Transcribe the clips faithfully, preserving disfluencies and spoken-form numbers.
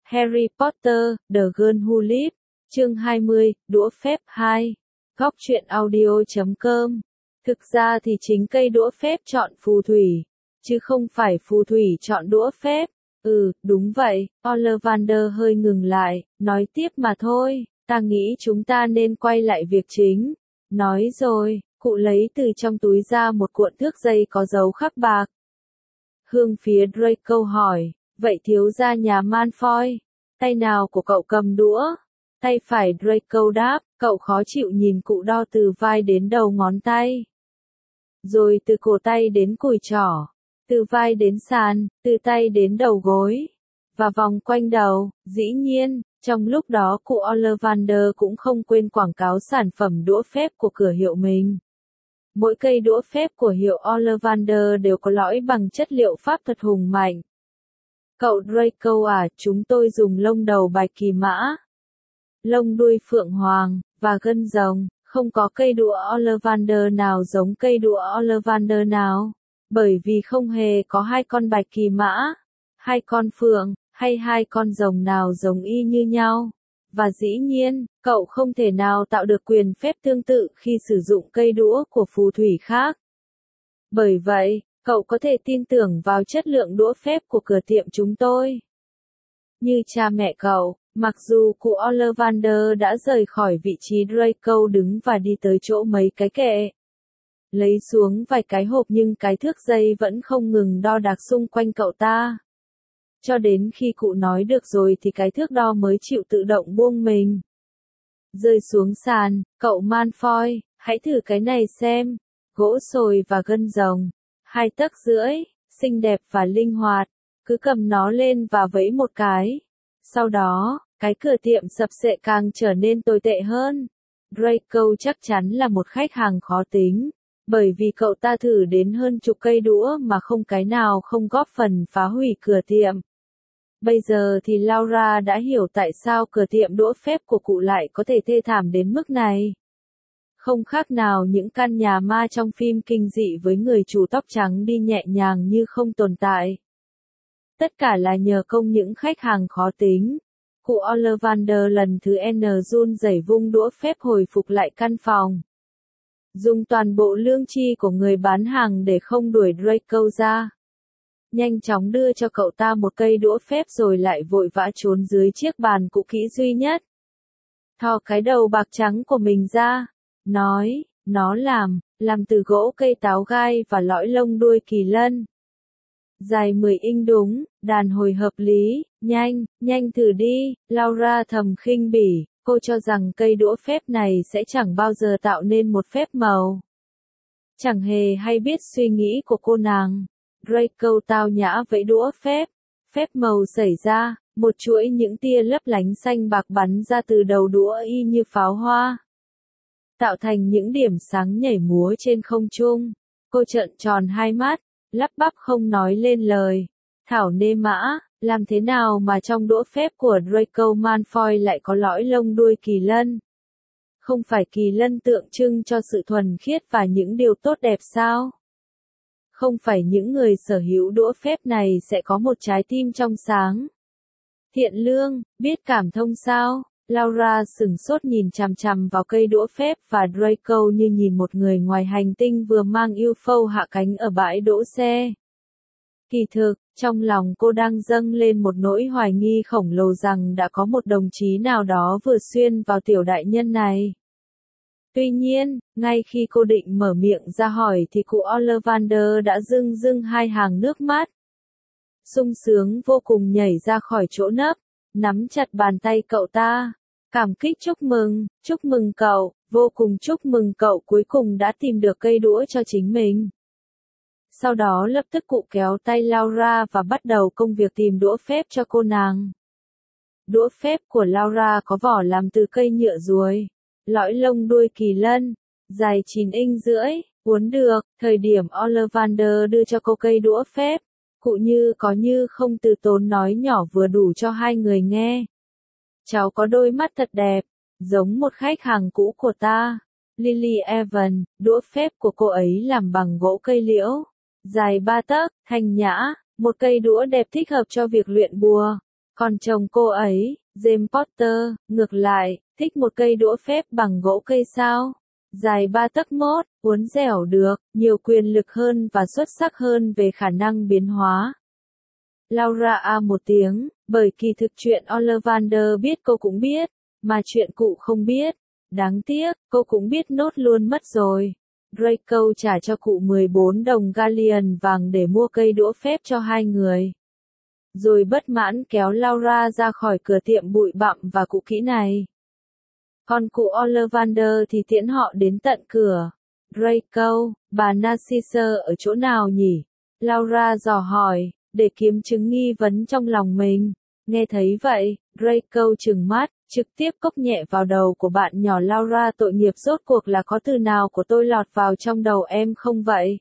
Harry Potter, The Girl Who Lived, chương hai mươi, đũa phép hai. Góc truyện audio chấm com. Thực ra thì chính cây đũa phép chọn phù thủy, chứ không phải phù thủy chọn đũa phép. Ừ, đúng vậy, Ollivander hơi ngừng lại, nói tiếp mà thôi, ta nghĩ chúng ta nên quay lại việc chính. Nói rồi, cụ lấy từ trong túi ra một cuộn thước dây có dấu khắc bạc. Hướng phía Draco hỏi, vậy thiếu gia nhà Malfoy, tay nào của cậu cầm đũa? Tay phải, Draco đáp, cậu khó chịu nhìn cụ đo từ vai đến đầu ngón tay. Rồi từ cổ tay đến cùi trỏ, từ vai đến sàn, từ tay đến đầu gối, và vòng quanh đầu. Dĩ nhiên, trong lúc đó cụ Ollivander cũng không quên quảng cáo sản phẩm đũa phép của cửa hiệu mình. Mỗi cây đũa phép của hiệu Ollivander đều có lõi bằng chất liệu pháp thật hùng mạnh. Cậu Draco à, chúng tôi dùng lông đầu bạch kỳ mã, lông đuôi phượng hoàng, và gân rồng, không có cây đũa Ollivander nào giống cây đũa Ollivander nào, bởi vì không hề có hai con bạch kỳ mã, hai con phượng, hay hai con rồng nào giống y như nhau. Và dĩ nhiên, cậu không thể nào tạo được quyền phép tương tự khi sử dụng cây đũa của phù thủy khác. Bởi vậy, cậu có thể tin tưởng vào chất lượng đũa phép của cửa tiệm chúng tôi. Như cha mẹ cậu, mặc dù cụ Ollivander đã rời khỏi vị trí Draco đứng và đi tới chỗ mấy cái kệ, lấy xuống vài cái hộp, nhưng cái thước dây vẫn không ngừng đo đạc xung quanh cậu ta. Cho đến khi cụ nói được rồi thì cái thước đo mới chịu tự động buông mình. Rơi xuống sàn, cậu Malfoy, hãy thử cái này xem. Gỗ sồi và gân rồng, hai tấc rưỡi, xinh đẹp và linh hoạt. Cứ cầm nó lên và vẫy một cái. Sau đó, cái cửa tiệm sập sệ càng trở nên tồi tệ hơn. Draco chắc chắn là một khách hàng khó tính, bởi vì cậu ta thử đến hơn chục cây đũa mà không cái nào không góp phần phá hủy cửa tiệm. Bây giờ thì Laura đã hiểu tại sao cửa tiệm đũa phép của cụ lại có thể thê thảm đến mức này. Không khác nào những căn nhà ma trong phim kinh dị với người chủ tóc trắng đi nhẹ nhàng như không tồn tại. Tất cả là nhờ công những khách hàng khó tính. Cụ Ollivander lần thứ N run rẩy vung đũa phép hồi phục lại căn phòng. Dùng toàn bộ lương chi của người bán hàng để không đuổi Draco ra. Nhanh chóng đưa cho cậu ta một cây đũa phép rồi lại vội vã trốn dưới chiếc bàn cũ kỹ duy nhất. Thò cái đầu bạc trắng của mình ra. Nói, nó làm, làm từ gỗ cây táo gai và lõi lông đuôi kỳ lân. Dài mười inch đúng, đàn hồi hợp lý, nhanh, nhanh thử đi. Laura thầm khinh bỉ, cô cho rằng cây đũa phép này sẽ chẳng bao giờ tạo nên một phép màu. Chẳng hề hay biết suy nghĩ của cô nàng. Draco tao nhã vẫy đũa phép, phép màu xảy ra, một chuỗi những tia lấp lánh xanh bạc bắn ra từ đầu đũa y như pháo hoa, tạo thành những điểm sáng nhảy múa trên không trung. Cô trợn tròn hai mắt, lắp bắp không nói lên lời. Thảo nê mã, làm thế nào mà trong đũa phép của Draco Malfoy lại có lõi lông đuôi kỳ lân? Không phải kỳ lân tượng trưng cho sự thuần khiết và những điều tốt đẹp sao? Không phải những người sở hữu đũa phép này sẽ có một trái tim trong sáng, thiện lương, biết cảm thông sao? Laura sửng sốt nhìn chằm chằm vào cây đũa phép và Draco như nhìn một người ngoài hành tinh vừa mang u ép ô hạ cánh ở bãi đỗ xe. Kỳ thực, trong lòng cô đang dâng lên một nỗi hoài nghi khổng lồ rằng đã có một đồng chí nào đó vừa xuyên vào tiểu đại nhân này. Tuy nhiên, ngay khi cô định mở miệng ra hỏi thì cụ Ollivander đã rưng rưng hai hàng nước mắt. Sung sướng vô cùng nhảy ra khỏi chỗ nấp, nắm chặt bàn tay cậu ta. Cảm kích chúc mừng, chúc mừng cậu, vô cùng chúc mừng cậu cuối cùng đã tìm được cây đũa cho chính mình. Sau đó lập tức cụ kéo tay Laura và bắt đầu công việc tìm đũa phép cho cô nàng. Đũa phép của Laura có vỏ làm từ cây nhựa ruồi, lõi lông đuôi kỳ lân, dài chín inch rưỡi, uốn được. Thời điểm Ollivander đưa cho cô cây đũa phép, cụ như có như không từ tốn nói nhỏ vừa đủ cho hai người nghe. Cháu có đôi mắt thật đẹp, giống một khách hàng cũ của ta. Lily Evans, đũa phép của cô ấy làm bằng gỗ cây liễu, dài ba tấc, thanh nhã, một cây đũa đẹp thích hợp cho việc luyện bùa. Còn chồng cô ấy, James Potter, ngược lại, thích một cây đũa phép bằng gỗ cây sao. Dài ba tấc mốt, uốn dẻo được, nhiều quyền lực hơn và xuất sắc hơn về khả năng biến hóa. Laura a một tiếng, bởi kỳ thực chuyện Ollivander biết cô cũng biết, mà chuyện cụ không biết. Đáng tiếc, cô cũng biết nốt luôn mất rồi. Draco trả cho cụ mười bốn đồng galleon vàng để mua cây đũa phép cho hai người. Rồi bất mãn kéo Laura ra khỏi cửa tiệm bụi bặm và cũ kỹ này. Còn cụ Ollivander thì tiễn họ đến tận cửa. Draco, bà Narcisse ở chỗ nào nhỉ? Laura dò hỏi, để kiếm chứng nghi vấn trong lòng mình. Nghe thấy vậy, Draco trừng mắt, trực tiếp cốc nhẹ vào đầu của bạn nhỏ Laura. Tội nghiệp rốt cuộc là có từ nào của tôi lọt vào trong đầu em không vậy?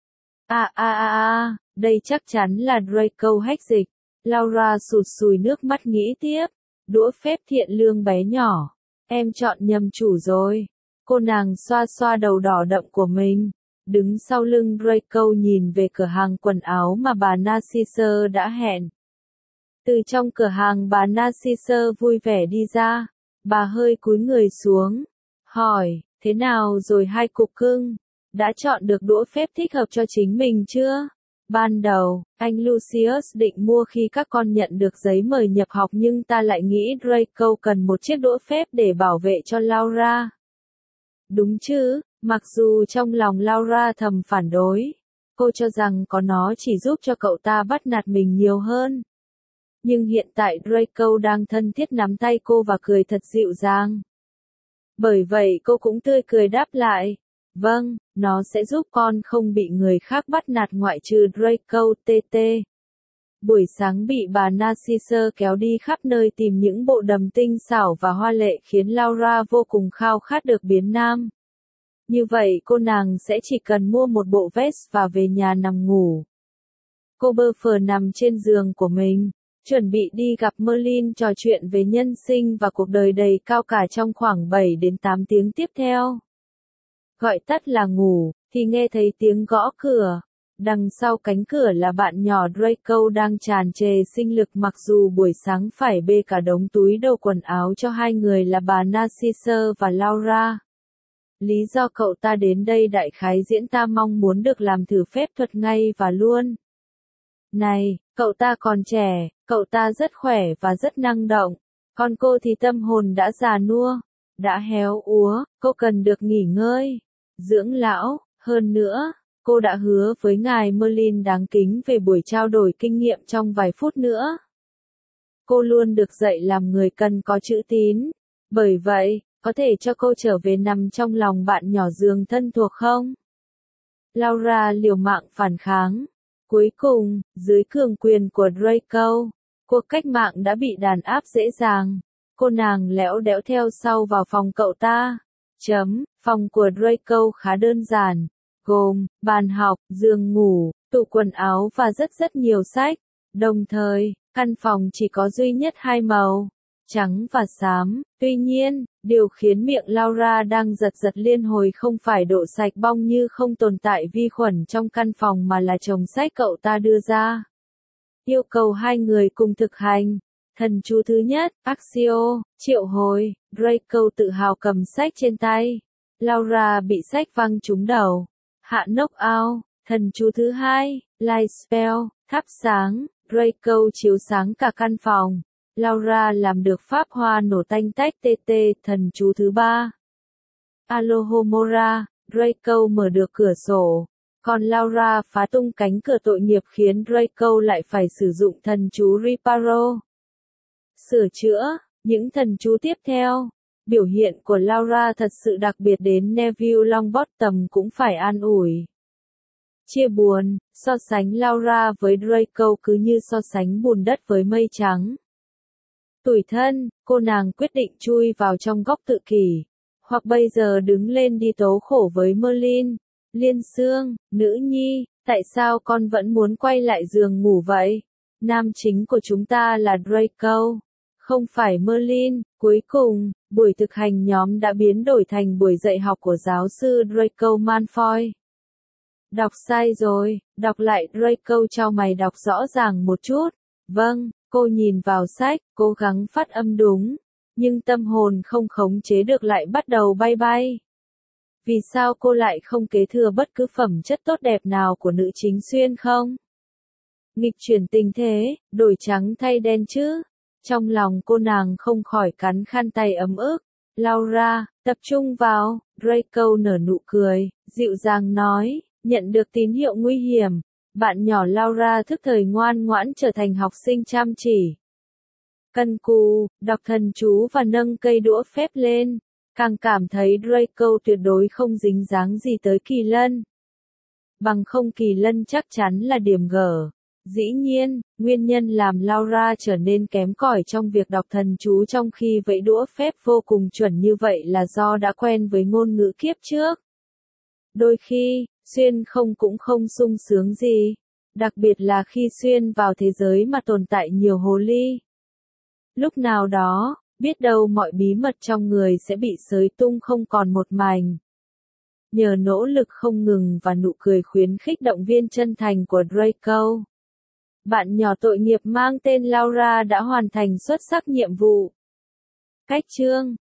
À à à à, đây chắc chắn là Draco hách dịch. Laura sụt sùi nước mắt nghĩ tiếp. Đũa phép thiện lương bé nhỏ. Em chọn nhầm chủ rồi. Cô nàng xoa xoa đầu đỏ đậm của mình. Đứng sau lưng Draco nhìn về cửa hàng quần áo mà bà Narcisse đã hẹn. Từ trong cửa hàng bà Narcisse vui vẻ đi ra. Bà hơi cúi người xuống. Hỏi, thế nào rồi hai cục cưng? Đã chọn được đũa phép thích hợp cho chính mình chưa? Ban đầu, anh Lucius định mua khi các con nhận được giấy mời nhập học nhưng ta lại nghĩ Draco cần một chiếc đũa phép để bảo vệ cho Laura. Đúng chứ, mặc dù trong lòng Laura thầm phản đối. Cô cho rằng có nó chỉ giúp cho cậu ta bắt nạt mình nhiều hơn. Nhưng hiện tại Draco đang thân thiết nắm tay cô và cười thật dịu dàng. Bởi vậy cô cũng tươi cười đáp lại. Vâng, nó sẽ giúp con không bị người khác bắt nạt ngoại trừ Draco tê tê. Buổi sáng bị bà Narcisse kéo đi khắp nơi tìm những bộ đầm tinh xảo và hoa lệ khiến Laura vô cùng khao khát được biến nam. Như vậy cô nàng sẽ chỉ cần mua một bộ vest và về nhà nằm ngủ. Cô bơ phờ nằm trên giường của mình, chuẩn bị đi gặp Merlin trò chuyện về nhân sinh và cuộc đời đầy cao cả trong khoảng bảy đến tám tiếng tiếp theo. Gọi tắt là ngủ, thì nghe thấy tiếng gõ cửa. Đằng sau cánh cửa là bạn nhỏ Draco đang tràn trề sinh lực mặc dù buổi sáng phải bê cả đống túi đồ quần áo cho hai người là bà Narcisse và Laura. Lý do cậu ta đến đây đại khái diễn ta mong muốn được làm thử phép thuật ngay và luôn. Này, cậu ta còn trẻ, cậu ta rất khỏe và rất năng động. Còn cô thì tâm hồn đã già nua, đã héo úa, cô cần được nghỉ ngơi, dưỡng lão. Hơn nữa, cô đã hứa với ngài Merlin đáng kính về buổi trao đổi kinh nghiệm trong vài phút nữa. Cô luôn được dạy làm người cần có chữ tín. Bởi vậy, có thể cho cô trở về nằm trong lòng bạn nhỏ giường thân thuộc không? Laura liều mạng phản kháng. Cuối cùng, dưới cường quyền của Draco, cuộc cách mạng đã bị đàn áp dễ dàng. Cô nàng lẽo đẽo theo sau vào phòng cậu ta. Chấm, phòng của Draco khá đơn giản, gồm bàn học, giường ngủ, tủ quần áo và rất rất nhiều sách. Đồng thời, căn phòng chỉ có duy nhất hai màu, trắng và xám. Tuy nhiên, điều khiến miệng Laura đang giật giật liên hồi không phải độ sạch bong như không tồn tại vi khuẩn trong căn phòng mà là chồng sách cậu ta đưa ra. Yêu cầu hai người cùng thực hành. Thần chú thứ nhất, Axio, triệu hồi. Draco tự hào cầm sách trên tay. Laura bị sách văng trúng đầu. Hạ knock out. Thần chú thứ hai, Light spell, thắp sáng. Draco chiếu sáng cả căn phòng. Laura làm được pháp hoa nổ tanh tách tê tê. Thần chú thứ ba, Alohomora. Draco mở được cửa sổ. Còn Laura phá tung cánh cửa tội nghiệp khiến Draco lại phải sử dụng thần chú Reparo. Sửa chữa. Những thần chú tiếp theo. Biểu hiện của Laura thật sự đặc biệt đến Neville Longbottom cũng phải an ủi. Chia buồn, so sánh Laura với Draco cứ như so sánh bùn đất với mây trắng. Tủi thân, cô nàng quyết định chui vào trong góc tự kỷ. Hoặc bây giờ đứng lên đi tố khổ với Merlin. Liên Sương, nữ nhi, tại sao con vẫn muốn quay lại giường ngủ vậy? Nam chính của chúng ta là Draco, không phải Merlin. Cuối cùng, buổi thực hành nhóm đã biến đổi thành buổi dạy học của giáo sư Draco Malfoy. Đọc sai rồi, đọc lại. Draco chau mày đọc rõ ràng một chút. Vâng, Cô nhìn vào sách, cố gắng phát âm đúng, nhưng tâm hồn không khống chế được lại bắt đầu bay bay. Vì sao cô lại không kế thừa bất cứ phẩm chất tốt đẹp nào của nữ chính xuyên không? Nghịch chuyển tình thế, đổi trắng thay đen chứ. Trong lòng cô nàng không khỏi cắn khăn tay ấm ức. Laura, tập trung vào, Draco nở nụ cười, dịu dàng nói, nhận được tín hiệu nguy hiểm. Bạn nhỏ Laura thức thời ngoan ngoãn trở thành học sinh chăm chỉ. Cần cù, đọc thần chú và nâng cây đũa phép lên. Càng cảm thấy Draco tuyệt đối không dính dáng gì tới Kỳ Lân. Bằng không Kỳ Lân chắc chắn là điểm gở. Dĩ nhiên, nguyên nhân làm Laura trở nên kém cỏi trong việc đọc thần chú trong khi vẫy đũa phép vô cùng chuẩn như vậy là do đã quen với ngôn ngữ kiếp trước. Đôi khi, xuyên không cũng không sung sướng gì, đặc biệt là khi xuyên vào thế giới mà tồn tại nhiều hồ ly. Lúc nào đó, biết đâu mọi bí mật trong người sẽ bị xới tung không còn một mảnh. Nhờ nỗ lực không ngừng và nụ cười khuyến khích động viên chân thành của Draco, bạn nhỏ tội nghiệp mang tên Laura đã hoàn thành xuất sắc nhiệm vụ. Cách chương